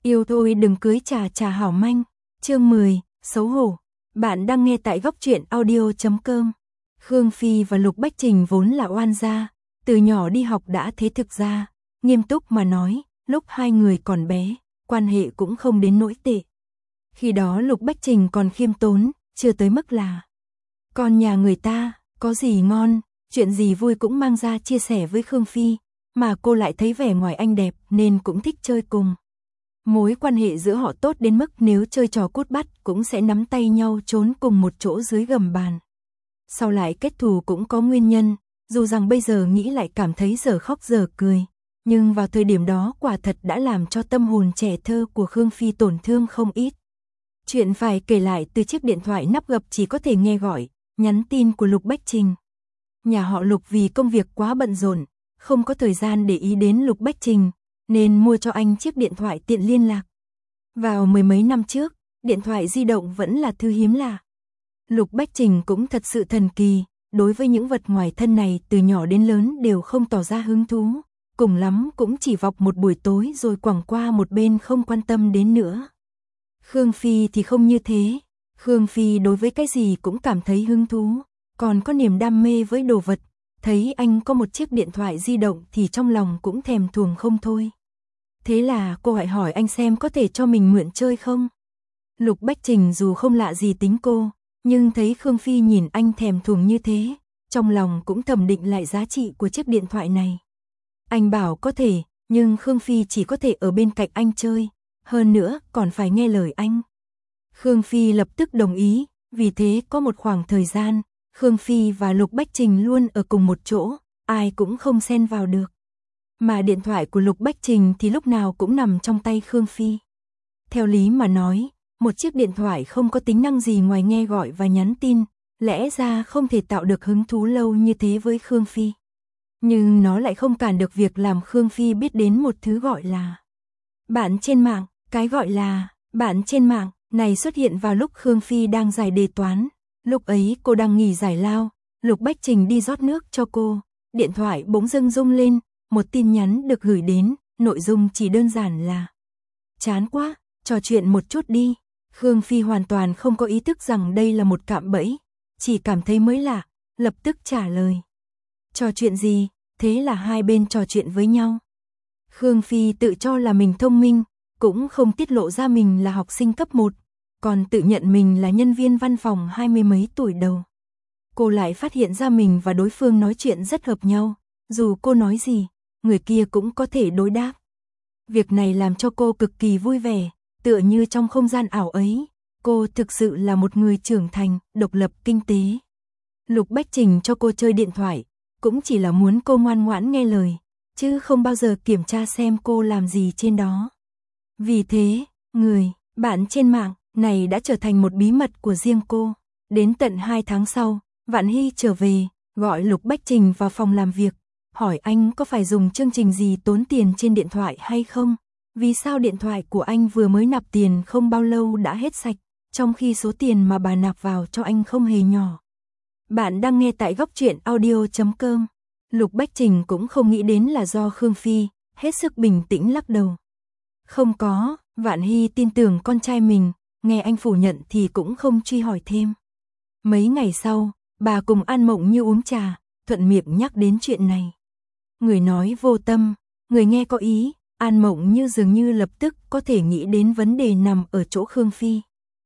Yêu thôi đừng cưới trà hảo manh. Chương 10, xấu hổ. Bạn đang nghe tại góc truyện audio.com. Khương Phi và Lục Bách Trình vốn là oan gia, từ nhỏ đi học đã thế. Thực ra, nghiêm túc mà nói, lúc hai người còn bé, quan hệ cũng không đến nỗi tệ. Khi đó Lục Bách Trình còn khiêm tốn, chưa tới mức là con nhà người ta, có gì ngon, chuyện gì vui cũng mang ra chia sẻ với Khương Phi, mà cô lại thấy vẻ ngoài anh đẹp nên cũng thích chơi cùng. Mối quan hệ giữa họ tốt đến mức nếu chơi trò cút bắt cũng sẽ nắm tay nhau trốn cùng một chỗ dưới gầm bàn. Sau lại kết thù cũng có nguyên nhân, dù rằng bây giờ nghĩ lại cảm thấy dở khóc dở cười, nhưng vào thời điểm đó quả thật đã làm cho tâm hồn trẻ thơ của Khương Phi tổn thương không ít. Chuyện phải kể lại từ chiếc điện thoại nắp gập chỉ có thể nghe gọi, nhắn tin của Lục Bách Trình. Nhà họ Lục vì công việc quá bận rộn, không có thời gian để ý đến Lục Bách Trình, nên mua cho anh chiếc điện thoại tiện liên lạc. Vào mười mấy năm trước, điện thoại di động vẫn là thứ hiếm lạ. Lục Bách Trình cũng thật sự thần kỳ, đối với những vật ngoài thân này từ nhỏ đến lớn đều không tỏ ra hứng thú, cùng lắm cũng chỉ vọc một buổi tối rồi quẳng qua một bên không quan tâm đến nữa. Khương Phi thì không như thế, Khương Phi đối với cái gì cũng cảm thấy hứng thú, còn có niềm đam mê với đồ vật. Thấy anh có một chiếc điện thoại di động thì trong lòng cũng thèm thuồng không thôi. Thế là cô hãy hỏi anh xem có thể cho mình mượn chơi không. Lục Bách Trình dù không lạ gì tính cô, nhưng thấy Khương Phi nhìn anh thèm thuồng như thế, trong lòng cũng thẩm định lại giá trị của chiếc điện thoại này. Anh bảo có thể, nhưng Khương Phi chỉ có thể ở bên cạnh anh chơi, hơn nữa còn phải nghe lời anh. Khương Phi lập tức đồng ý, vì thế có một khoảng thời gian, Khương Phi và Lục Bách Trình luôn ở cùng một chỗ, ai cũng không xen vào được. Mà điện thoại của Lục Bách Trình thì lúc nào cũng nằm trong tay Khương Phi. Theo lý mà nói, một chiếc điện thoại không có tính năng gì ngoài nghe gọi và nhắn tin, lẽ ra không thể tạo được hứng thú lâu như thế với Khương Phi. Nhưng nó lại không cản được việc làm Khương Phi biết đến một thứ gọi là bạn trên mạng. Cái gọi là bạn trên mạng này xuất hiện vào lúc Khương Phi đang giải đề toán. Lúc ấy cô đang nghỉ giải lao, Lục Bách Trình đi rót nước cho cô, điện thoại bỗng dưng rung lên, một tin nhắn được gửi đến, nội dung chỉ đơn giản là: chán quá, trò chuyện một chút đi. Khương Phi hoàn toàn không có ý thức rằng đây là một cạm bẫy, chỉ cảm thấy mới lạ, lập tức trả lời: trò chuyện gì? Thế là hai bên trò chuyện với nhau. Khương Phi tự cho là mình thông minh, cũng không tiết lộ ra mình là học sinh cấp 1, còn tự nhận mình là nhân viên văn phòng 20 mấy tuổi đầu. Cô lại phát hiện ra mình và đối phương nói chuyện rất hợp nhau, dù cô nói gì, người kia cũng có thể đối đáp. Việc này làm cho cô cực kỳ vui vẻ, tựa như trong không gian ảo ấy, cô thực sự là một người trưởng thành, độc lập kinh tế. Lục Bách Trình cho cô chơi điện thoại, cũng chỉ là muốn cô ngoan ngoãn nghe lời, chứ không bao giờ kiểm tra xem cô làm gì trên đó. Vì thế, người bạn trên mạng này đã trở thành một bí mật của riêng cô. Đến tận 2 tháng sau, Vạn Hy trở về, gọi Lục Bách Trình vào phòng làm việc, hỏi anh có phải dùng chương trình gì tốn tiền trên điện thoại hay không? Vì sao điện thoại của anh vừa mới nạp tiền không bao lâu đã hết sạch, trong khi số tiền mà bà nạp vào cho anh không hề nhỏ. Bạn đang nghe tại góc truyện audio.com. Lục Bách Trình cũng không nghĩ đến là do Khương Phi, hết sức bình tĩnh lắc đầu. Không có, Vạn Hy tin tưởng con trai mình, nghe anh phủ nhận thì cũng không truy hỏi thêm. Mấy ngày sau, bà cùng An Mộng Như uống trà, thuận miệng nhắc đến chuyện này. Người nói vô tâm, người nghe có ý, An Mộng Như dường như lập tức có thể nghĩ đến vấn đề nằm ở chỗ Khương Phi.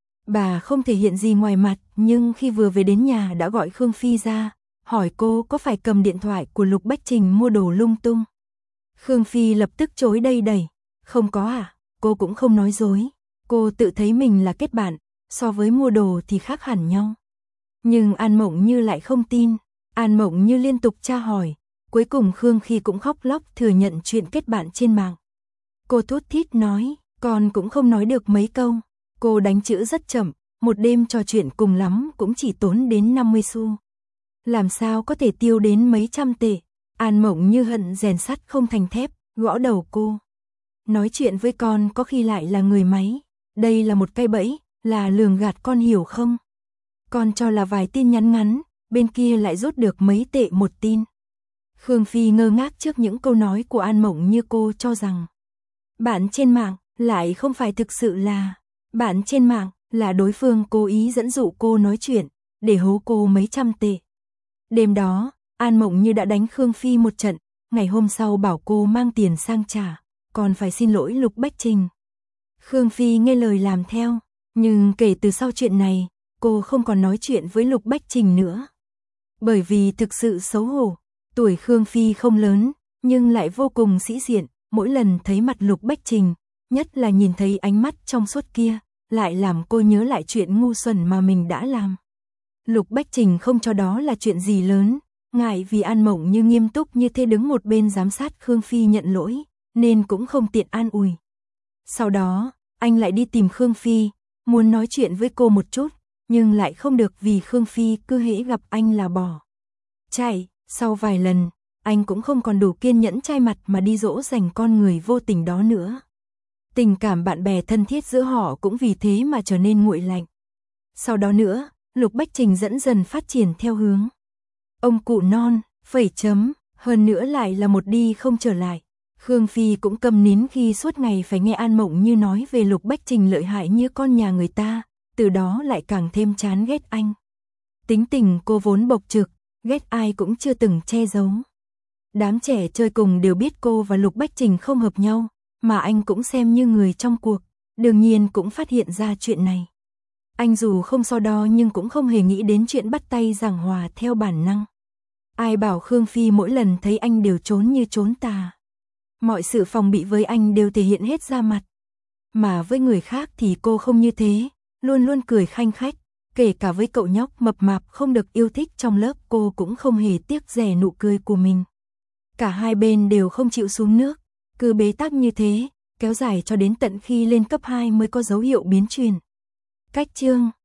Bà không thể hiện gì ngoài mặt, nhưng khi vừa về đến nhà đã gọi Khương Phi ra, hỏi cô có phải cầm điện thoại của Lục Bách Trình mua đồ lung tung. Khương Phi lập tức chối đầy đẩy. Không có à, cô cũng không nói dối. Cô tự thấy mình là kết bạn, so với mua đồ thì khác hẳn nhau. Nhưng An Mộng Như lại không tin. An Mộng Như liên tục tra hỏi. Cuối cùng Khương Phi cũng khóc lóc thừa nhận chuyện kết bạn trên mạng. Cô thút thít nói, con cũng không nói được mấy câu. Cô đánh chữ rất chậm, một đêm trò chuyện cùng lắm cũng chỉ tốn đến 50 xu. Làm sao có thể tiêu đến mấy trăm tệ. An Mộng Như hận rèn sắt không thành thép, gõ đầu cô. Nói chuyện với con có khi lại là người máy. Đây là một cái bẫy, là lường gạt con hiểu không? Con cho là vài tin nhắn ngắn, bên kia lại rút được mấy tệ một tin. Khương Phi ngơ ngác trước những câu nói của An Mộng Như. Cô cho rằng bạn trên mạng lại không phải thực sự là bạn trên mạng, là đối phương cố ý dẫn dụ cô nói chuyện, để hố cô mấy trăm tệ. Đêm đó, An Mộng Như đã đánh Khương Phi một trận, ngày hôm sau bảo cô mang tiền sang trả, còn phải xin lỗi Lục Bách Trình. Khương Phi nghe lời làm theo, nhưng kể từ sau chuyện này, cô không còn nói chuyện với Lục Bách Trình nữa. Bởi vì thực sự xấu hổ, tuổi Khương Phi không lớn, nhưng lại vô cùng sĩ diện, mỗi lần thấy mặt Lục Bách Trình, nhất là nhìn thấy ánh mắt trong suốt kia, lại làm cô nhớ lại chuyện ngu xuẩn mà mình đã làm. Lục Bách Trình không cho đó là chuyện gì lớn, ngại vì An Mộng Như nghiêm túc như thế đứng một bên giám sát Khương Phi nhận lỗi, nên cũng không tiện an ủi. Sau đó, anh lại đi tìm Khương Phi, muốn nói chuyện với cô một chút, nhưng lại không được vì Khương Phi cứ hễ gặp anh là bỏ chạy. Sau vài lần, anh cũng không còn đủ kiên nhẫn chai mặt mà đi dỗ dành con người vô tình đó nữa. Tình cảm bạn bè thân thiết giữa họ cũng vì thế mà trở nên nguội lạnh. Sau đó nữa, Lục Bách Trình dần dần phát triển theo hướng ông cụ non, phẩy chấm, hơn nữa lại là một đi không trở lại. Khương Phi cũng câm nín khi suốt ngày phải nghe An Mộng Như nói về Lục Bách Trình lợi hại như con nhà người ta, từ đó lại càng thêm chán ghét anh. Tính tình cô vốn bộc trực, ghét ai cũng chưa từng che giấu. Đám trẻ chơi cùng đều biết cô và Lục Bách Trình không hợp nhau, mà anh cũng xem như người trong cuộc, đương nhiên cũng phát hiện ra chuyện này. Anh dù không so đo nhưng cũng không hề nghĩ đến chuyện bắt tay giảng hòa theo bản năng. Ai bảo Khương Phi mỗi lần thấy anh đều trốn như trốn tà. Mọi sự phòng bị với anh đều thể hiện hết ra mặt. Mà với người khác thì cô không như thế, luôn luôn cười khanh khách, kể cả với cậu nhóc mập mạp không được yêu thích trong lớp cô cũng không hề tiếc rẻ nụ cười của mình. Cả hai bên đều không chịu xuống nước, cứ bế tắc như thế, kéo dài cho đến tận khi lên cấp 2 mới có dấu hiệu biến chuyển. Cách chương